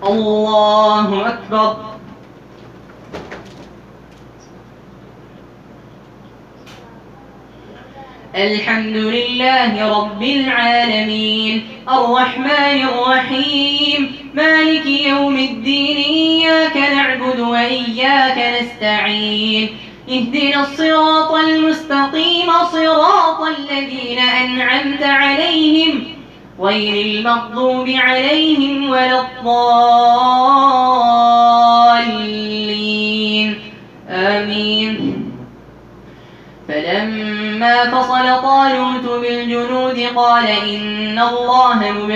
الله أكبر. الحمد لله رب العالمين الرحمن الرحيم مالك يوم الدين إياك نعبد وإياك نستعين اهدنا الصراط المستقيم صراط الذين أنعمت عليهم غير المغضوب عليهم ولا الضالين آمين. فلما فصل طالوت بالجنود قال إن الله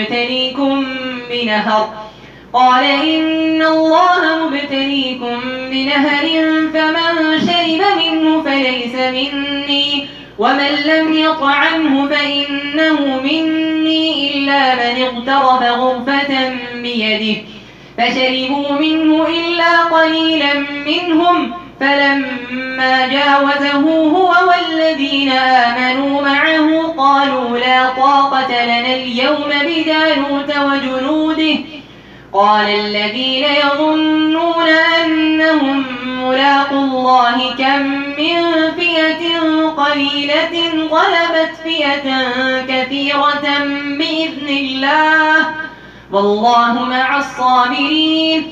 مبتليكم بنهر فمن شرب منه فليس مني ومن لم يطعمه فإنه مني إلا من اغترف غرفة بيده فشربوا منه إلا قليلا منهم فلما جاوزه هو والذين آمنوا معه قالوا لا طاقة لنا اليوم بجالوت وجنوده قال الذين يظنون أنهم ملاقو الله كم من فئة قليلة غلبت فئة كثيرة بإذن الله والله مع الصابرين.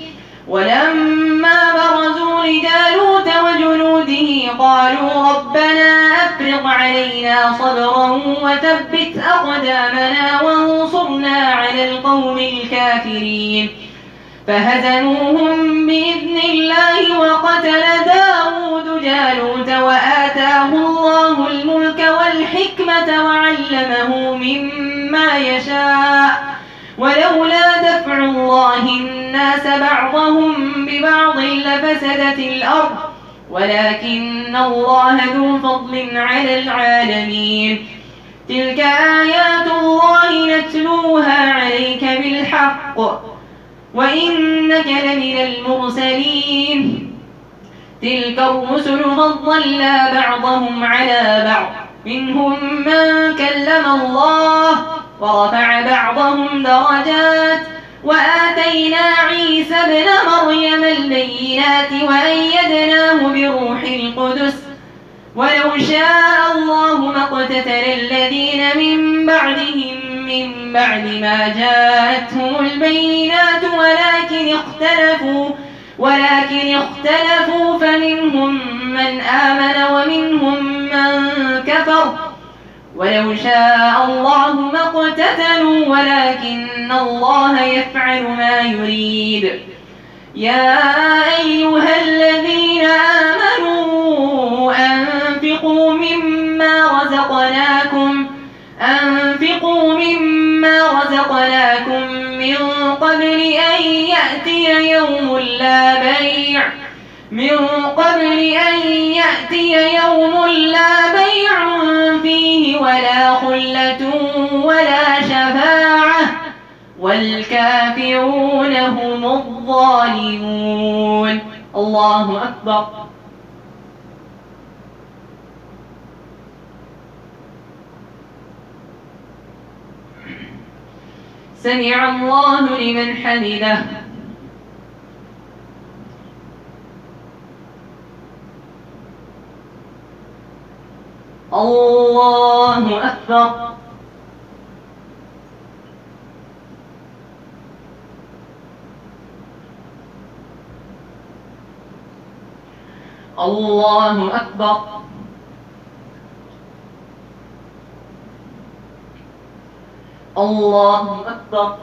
ولما برزوا لجالوت وجنوده قالوا ربنا أفرغ علينا صبرا وثبت أقدامنا وانصرنا على القوم الكافرين فهزموهم بإذن الله وقتل داود جالوت وآتاه الله الملك والحكمة وعلمه مما يشاء ولولا دفع الله الناس بعضهم ببعض لفسدت الأرض ولكن الله ذو فضل على العالمين. تلك آيات الله نتلوها عليك بالحق وإنك لمن المرسلين. تلك الرسل فضلنا بعضهم على بعض منهم من كلم الله ورفع بعضهم درجات وآتينا عيسى ابن مريم البينات وأيدناه بروح القدس ولو شاء الله ما اقتتل الذين من بعدهم من بعد ما جاءتهم البينات ولكن اختلفوا فمنهم من آمن ومنهم من كفر ولو شاء الله ما اقتتلوا ولكن الله يفعل ما يريد. يا أيها الذين آمنوا أنفقوا مما رزقناكم من قبل أن يأتي يوم لا بيع فيه ولا خلة ولا شفاعة والكافرون هم الظالمون. الله أكبر. سمع الله لمن حمده. الله أكبر. الله أكبر. الله أكبر.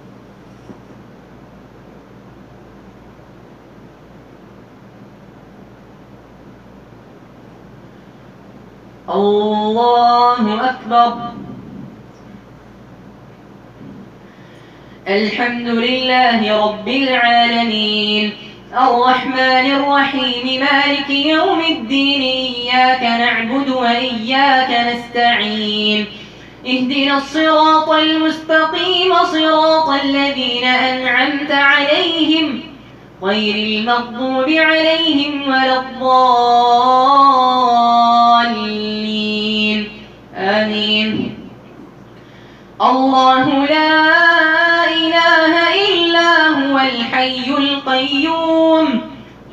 الله أكبر. الحمد لله رب العالمين الرحمن الرحيم مالك يوم الدين إياك نعبد وإياك نستعين اهدنا الصراط المستقيم صراط الذين أنعمت عليهم غير المغضوب عليهم ولا الضالين آمين. الله لا إله إلا هو الحي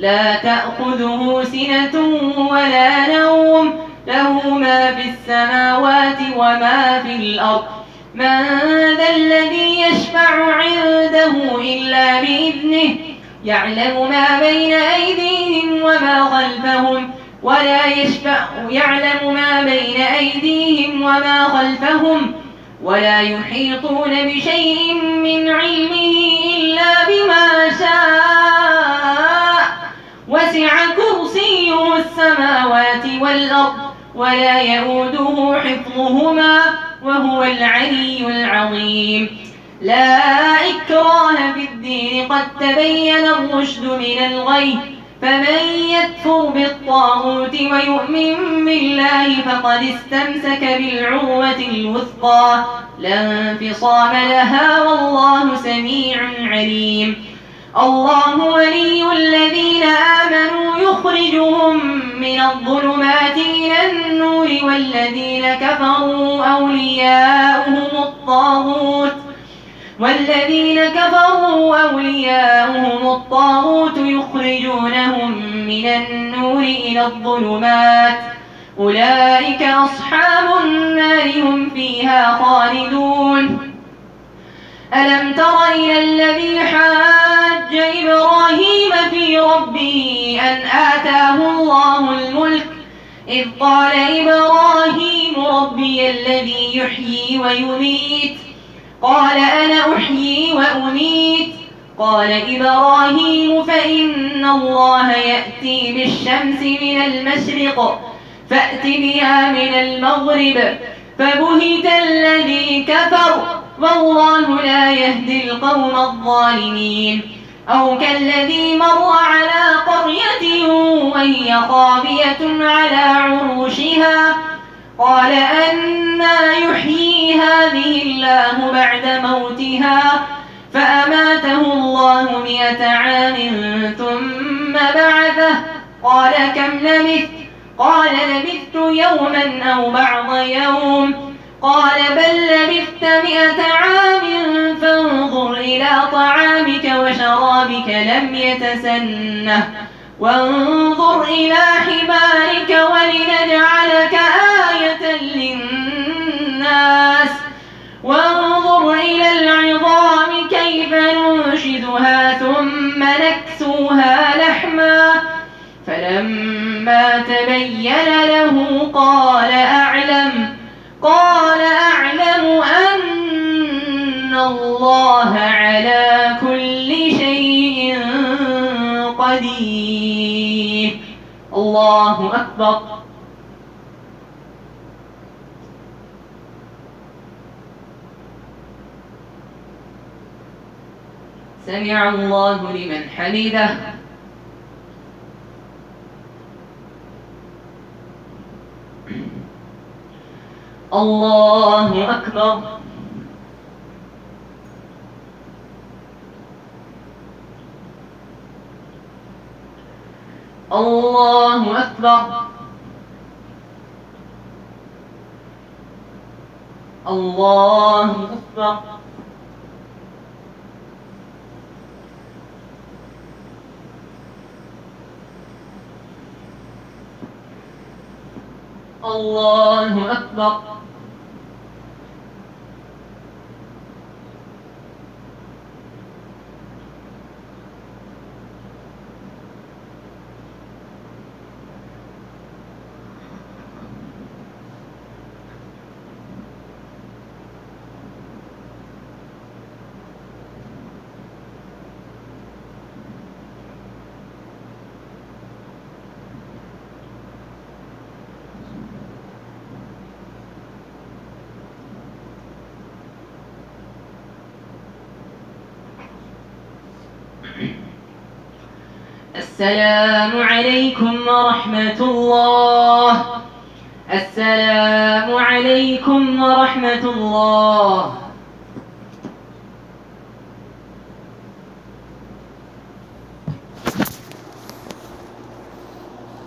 لا تأخذه سنة ولا نوم له ما في السماوات وما في الأرض من ذا الذي يشفع عنده إلا بإذنه يعلم ما بين أيديهم وما خلفهم ولا يحيطون بشيء من علمه إلا بما شاء وسع كرسيه السماوات والأرض ولا يؤوده حفظهما وهو العلي العظيم لا إكراه في الدين قد تبين الرشد من الغي فمن يكفر بالطاغوت ويؤمن بالله فقد استمسك بالعروة الوثقى لا انفصام لها والله سميع عليم الله ولي الذين آمنوا يخرجهم من الظلمات إلى النور والذين كفروا أولياؤهم الطاغوت يخرجونهم من النور إلى الظلمات أولئك أصحاب النار هم فيها خالدون ألم تر إلى الذي حاج إبراهيم في ربه أن آتاه الله الملك إذ قال إبراهيم ربي الذي يحيي ويميت قال أنا أحيي وأميت قال إبراهيم فإن الله يأتي بالشمس من المشرق فأت بها من المغرب فبهت الذي كفر والله لا يهدي القوم الظالمين أو كالذي مر على قرية وهي خاوية على عروشها قال أنى يحيي هذه الله بعد موتها فأماته الله 100 عام ثم بعثه قال كم لبثت قال لبثت يوما أو بعض يوم قال بل لبثت 100 عام فانظر إلى طعامك وشرابك لم يتسنه وانظر إلى حمارك ولنجعلك آية للناس وانظر إلى العظام كيف ننشدها ثم نكسوها لحما فلما تبين له قال أعلم أن الله على كل شيء قدير الله أكبر سمع الله لمن حمده الله أكبر الله أكبر الله أكبر الله أكبر السلام عليكم ورحمة الله. السلام عليكم ورحمة الله.